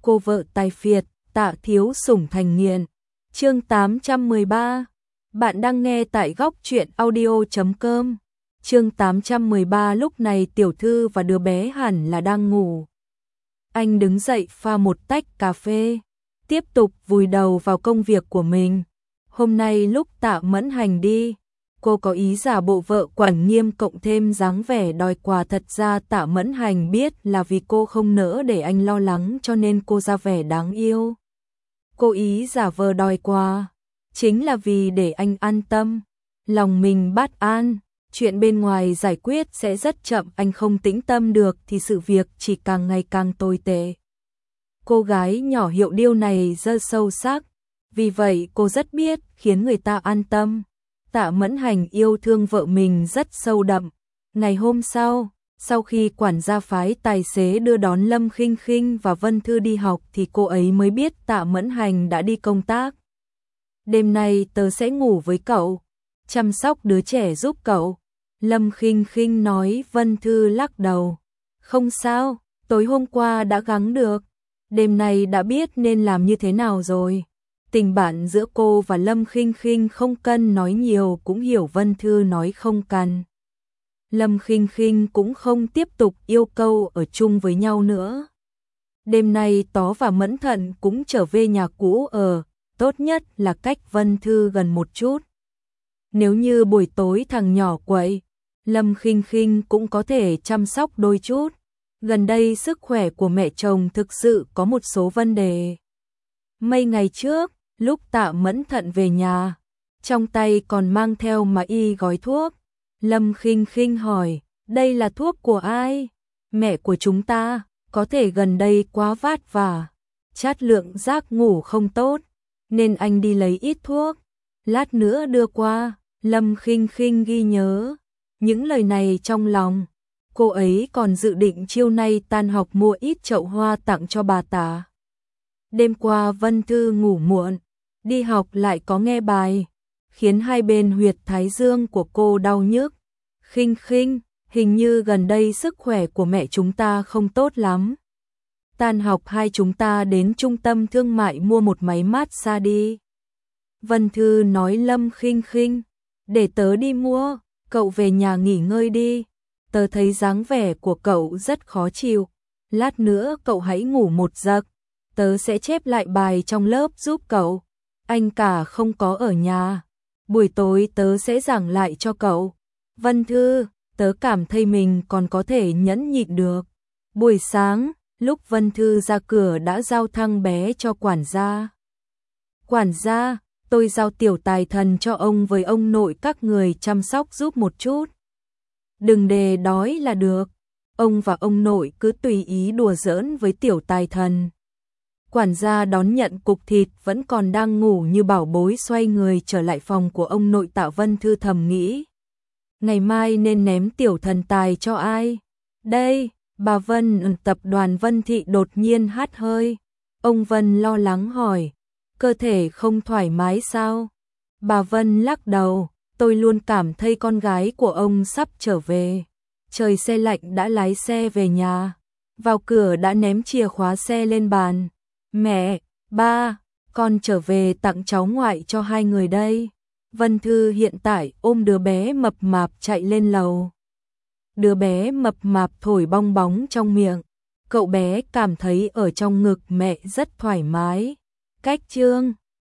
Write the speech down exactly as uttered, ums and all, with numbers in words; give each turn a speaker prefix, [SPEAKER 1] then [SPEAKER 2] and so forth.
[SPEAKER 1] cô vợ tài phiệt, Tạ Thiếu Sủng thành nghiện. Chương tám trăm mười ba. Bạn đang nghe tại góc truyện audio chấm com. Chương tám trăm mười ba. Lúc này tiểu thư và đứa bé hẳn là đang ngủ. Anh đứng dậy pha một tách cà phê, tiếp tục vùi đầu vào công việc của mình. Hôm nay lúc Tạ Mẫn Hành đi, cô có ý giả bộ vợ quản nghiêm cộng thêm dáng vẻ đòi quà, thật ra Tạ Mẫn Hành biết là vì cô không nỡ để anh lo lắng cho nên cô ra vẻ đáng yêu. Cô ý giả vờ đòi quà, chính là vì để anh an tâm, lòng mình bát an, chuyện bên ngoài giải quyết sẽ rất chậm, anh không tĩnh tâm được thì sự việc chỉ càng ngày càng tồi tệ. Cô gái nhỏ Hiệu Điêu này rất sâu sắc, vì vậy cô rất biết khiến người ta an tâm. Tạ Mẫn Hành yêu thương vợ mình rất sâu đậm. Ngày hôm sau, sau khi quản gia phái tài xế đưa đón Lâm Khinh Khinh và Vân Thư đi học thì cô ấy mới biết Tạ Mẫn Hành đã đi công tác. Đêm nay tớ sẽ ngủ với cậu, chăm sóc đứa trẻ giúp cậu. Lâm Khinh Khinh nói. Vân Thư lắc đầu. Không sao, tối hôm qua đã gắng được, đêm nay đã biết nên làm như thế nào rồi. Tình bạn giữa cô và Lâm Khinh Khinh không cần nói nhiều cũng hiểu Vân Thư nói không cần. Lâm Khinh Khinh cũng không tiếp tục yêu cầu ở chung với nhau nữa. Đêm nay Tó và Mẫn Thận cũng trở về nhà cũ ở, tốt nhất là cách Vân Thư gần một chút. Nếu như buổi tối thằng nhỏ quậy, Lâm Khinh Khinh cũng có thể chăm sóc đôi chút. Gần đây sức khỏe của mẹ chồng thực sự có một số vấn đề. Mấy ngày trước, lúc Tạ Mẫn Thận về nhà, trong tay còn mang theo mà y gói thuốc. Lâm Khinh Khinh hỏi, đây là thuốc của ai? Mẹ của chúng ta, có thể gần đây quá vất vả, chất lượng giấc ngủ không tốt, nên anh đi lấy ít thuốc, lát nữa đưa qua. Lâm Khinh Khinh ghi nhớ những lời này trong lòng. Cô ấy còn dự định chiều nay tan học mua ít chậu hoa tặng cho bà Tạ. Đêm qua Vân Thư ngủ muộn, đi học lại có nghe bài, khiến hai bên huyệt thái dương của cô đau nhức. Khinh Khinh, hình như gần đây sức khỏe của mẹ chúng ta không tốt lắm. Tan học hai chúng ta đến trung tâm thương mại mua một máy massage đi. Vân Thư nói. Lâm Khinh Khinh, để tớ đi mua, cậu về nhà nghỉ ngơi đi. Tớ thấy dáng vẻ của cậu rất khó chịu, lát nữa cậu hãy ngủ một giấc, tớ sẽ chép lại bài trong lớp giúp cậu. Anh cả không có ở nhà, buổi tối tớ sẽ giảng lại cho cậu. Vân Thư, tớ cảm thấy mình còn có thể nhẫn nhịn được. Buổi sáng, lúc Vân Thư ra cửa đã giao thăng bé cho quản gia. Quản gia, tôi giao Tiểu Tài Thần cho ông với ông nội các người chăm sóc giúp một chút. Đừng để đói là được, ông và ông nội cứ tùy ý đùa giỡn với Tiểu Tài Thần. Quản gia đón nhận cục thịt vẫn còn đang ngủ như bảo bối, xoay người trở lại phòng của ông nội. Tạ Vân Thư thầm nghĩ, ngày mai nên ném Tiểu Thần Tài cho ai đây? Bà Vân, tập đoàn Vân Thị đột nhiên hắt hơi. Ông Vân lo lắng hỏi, cơ thể không thoải mái sao? Bà Vân lắc đầu, tôi luôn cảm thấy con gái của ông sắp trở về. Trời xe lạnh đã lái xe về nhà, vào cửa đã ném chìa khóa xe lên bàn. Mẹ, ba, con trở về tặng cháu ngoại cho hai người đây. Vân Thư hiện tại ôm đứa bé mập mạp chạy lên lầu. Đứa bé mập mạp thổi bong bóng trong miệng, cậu bé cảm thấy ở trong ngực mẹ rất thoải mái. Cách chương